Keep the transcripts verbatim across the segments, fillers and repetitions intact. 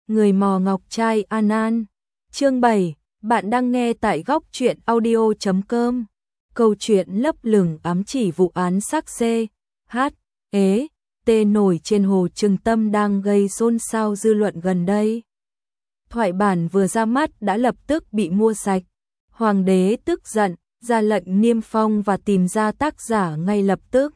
Người mò ngọc trai An An. Chương bảy, bạn đang nghe tại góc truyện audio chấm com. Câu chuyện lấp lửng ám chỉ vụ án xác C, H, ế, T nổi trên Hồ Trừng Tâm đang gây xôn xao dư luận gần đây. Thoại bản vừa ra mắt đã lập tức bị mua sạch. Hoàng đế tức giận, ra lệnh niêm phong và tìm ra tác giả ngay lập tức.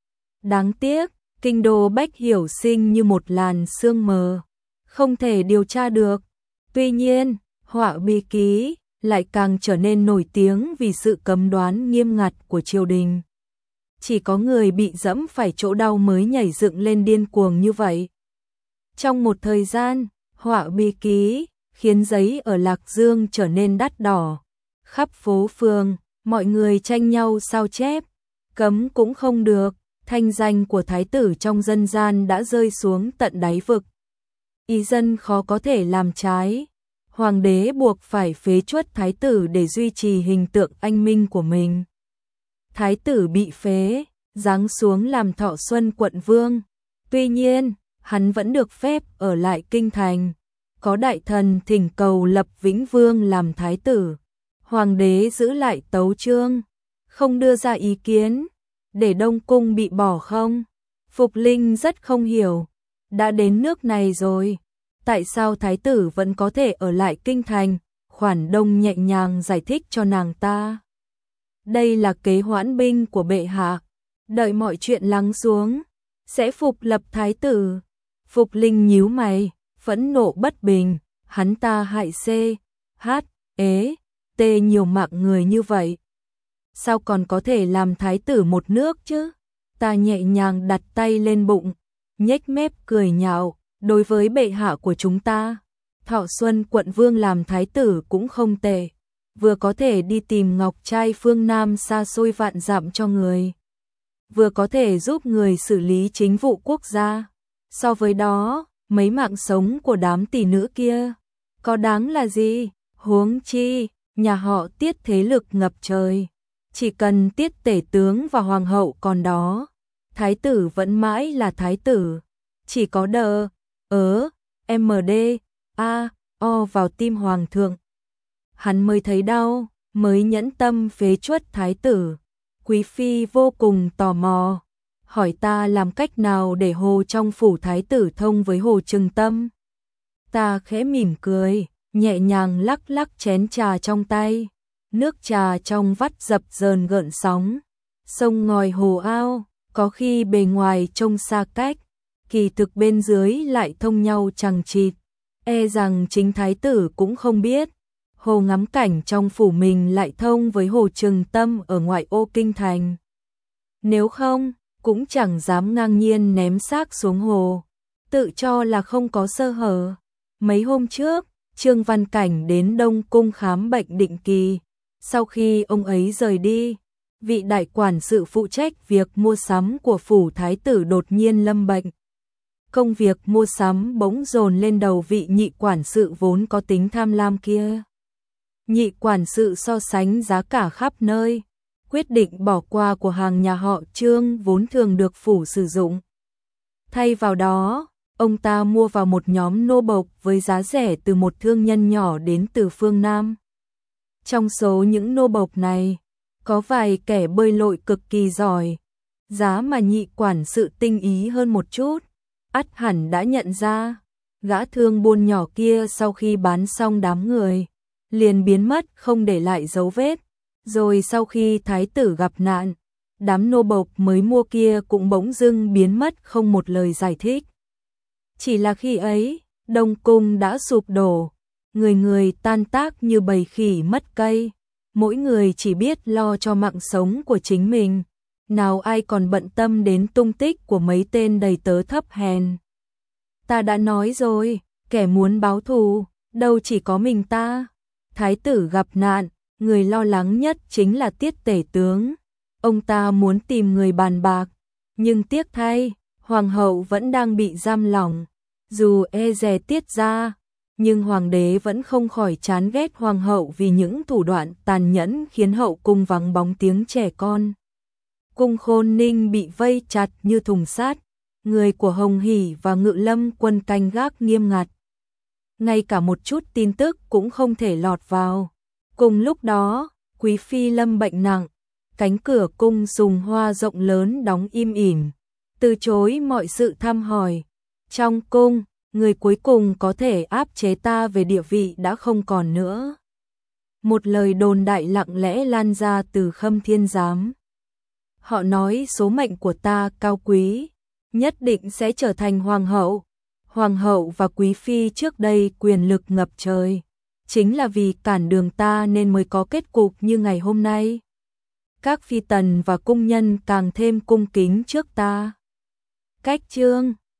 Đáng tiếc, kinh đô Bách Hiểu Sinh như một làn sương mờ, không thể điều tra được. Tuy nhiên, họa bi ký lại càng trở nên nổi tiếng vì sự cấm đoán nghiêm ngặt của triều đình. Chỉ có người bị dẫm phải chỗ đau mới nhảy dựng lên điên cuồng như vậy. Trong một thời gian, họa bi ký khiến giấy ở Lạc Dương trở nên đắt đỏ. Khắp phố phường, mọi người tranh nhau sao chép, cấm cũng không được, thanh danh của thái tử trong dân gian đã rơi xuống tận đáy vực. Ý dân khó có thể làm trái, hoàng đế buộc phải phế truất thái tử để duy trì hình tượng anh minh của mình. Thái tử bị phế, giáng xuống làm Thọ Xuân quận vương. Tuy nhiên, hắn vẫn được phép ở lại kinh thành. Có đại thần thỉnh cầu lập Vĩnh Vương làm thái tử. Hoàng đế giữ lại tấu chương, không đưa ra ý kiến, để Đông Cung bị bỏ không? Phục Linh rất không hiểu, đã đến nước này rồi, tại sao thái tử vẫn có thể ở lại kinh thành? Khoản Đông nhẹ nhàng giải thích cho nàng ta. Đây là kế hoãn binh của bệ hạ, đợi mọi chuyện lắng xuống, sẽ phục lập thái tử. Phục Linh nhíu mày, phẫn nộ bất bình, hắn ta hại C, H, ế, T nhiều mạng người như vậy. Sao còn có thể làm thái tử một nước chứ? Ta nhẹ nhàng đặt tay lên bụng, nhếch mép cười nhạo, đối với bệ hạ của chúng ta, Thọ Xuân quận vương làm thái tử cũng không tệ, vừa có thể đi tìm ngọc trai phương Nam xa xôi vạn dặm cho người, vừa có thể giúp người xử lý chính vụ quốc gia. So với đó, mấy mạng sống của đám tỷ nữ kia, có đáng là gì? Huống chi, nhà họ Tiết thế lực ngập trời. Chỉ cần Tiết tể tướng và hoàng hậu còn đó, thái tử vẫn mãi là thái tử. Chỉ có đờ, ớ, em đê, a, o vào tim hoàng thượng. Hắn mới thấy đau, mới nhẫn tâm phế truất thái tử. Quý phi vô cùng tò mò, hỏi ta làm cách nào để hồ trong phủ thái tử thông với Hồ Trừng Tâm. Ta khẽ mỉm cười, nhẹ nhàng lắc lắc chén trà trong tay. Nước trà trong vắt dập dờn gợn sóng. Sông ngòi hồ ao, có khi bề ngoài trông xa cách, kỳ thực bên dưới lại thông nhau chằng chịt. E rằng chính thái tử cũng không biết, hồ ngắm cảnh trong phủ mình lại thông với Hồ Trừng Tâm ở ngoại ô kinh thành. Nếu không, cũng chẳng dám ngang nhiên ném xác xuống hồ, tự cho là không có sơ hở. Mấy hôm trước, Trương Văn Cảnh đến Đông Cung khám bệnh định kỳ. Sau khi ông ấy rời đi, vị đại quản sự phụ trách việc mua sắm của phủ thái tử đột nhiên lâm bệnh. Công việc mua sắm bỗng dồn lên đầu vị nhị quản sự vốn có tính tham lam kia. Nhị quản sự so sánh giá cả khắp nơi, quyết định bỏ qua của hàng nhà họ Trương vốn thường được phủ sử dụng. Thay vào đó, ông ta mua vào một nhóm nô bộc với giá rẻ từ một thương nhân nhỏ đến từ phương Nam. Trong số những nô bộc này, có vài kẻ bơi lội cực kỳ giỏi, giá mà nhị quản sự tinh ý hơn một chút, ắt hẳn đã nhận ra. Gã thương buôn nhỏ kia sau khi bán xong đám người, liền biến mất không để lại dấu vết. Rồi sau khi thái tử gặp nạn, đám nô bộc mới mua kia cũng bỗng dưng biến mất không một lời giải thích. Chỉ là khi ấy, Đông Cung đã sụp đổ, người người tan tác như bầy khỉ mất cây, mỗi người chỉ biết lo cho mạng sống của chính mình, nào ai còn bận tâm đến tung tích của mấy tên đầy tớ thấp hèn. Ta đã nói rồi, kẻ muốn báo thù, đâu chỉ có mình ta. Thái tử gặp nạn, người lo lắng nhất chính là Tiết tể tướng. Ông ta muốn tìm người bàn bạc, nhưng tiếc thay, hoàng hậu vẫn đang bị giam lỏng. Dù e dè Tiết ra, nhưng hoàng đế vẫn không khỏi chán ghét hoàng hậu vì những thủ đoạn tàn nhẫn khiến hậu cung vắng bóng tiếng trẻ con. Cung Khôn Ninh bị vây chặt như thùng sắt, người của Hồng Hỷ và Ngự Lâm quân canh gác nghiêm ngặt. ngay cả một chút tin tức cũng không thể lọt vào. Cùng lúc đó, Quý phi lâm bệnh nặng, cánh cửa cung dùng hoa rộng lớn đóng im ỉm, từ chối mọi sự thăm hỏi. Trong cung, người cuối cùng có thể áp chế ta về địa vị đã không còn nữa. Một lời đồn đại lặng lẽ lan ra từ Khâm Thiên Giám. Họ nói số mệnh của ta cao quý, nhất định sẽ trở thành hoàng hậu. Hoàng hậu và quý phi trước đây quyền lực ngập trời, chính là vì cản đường ta nên mới có kết cục như ngày hôm nay. Các phi tần và cung nhân càng thêm cung kính trước ta. Cách chương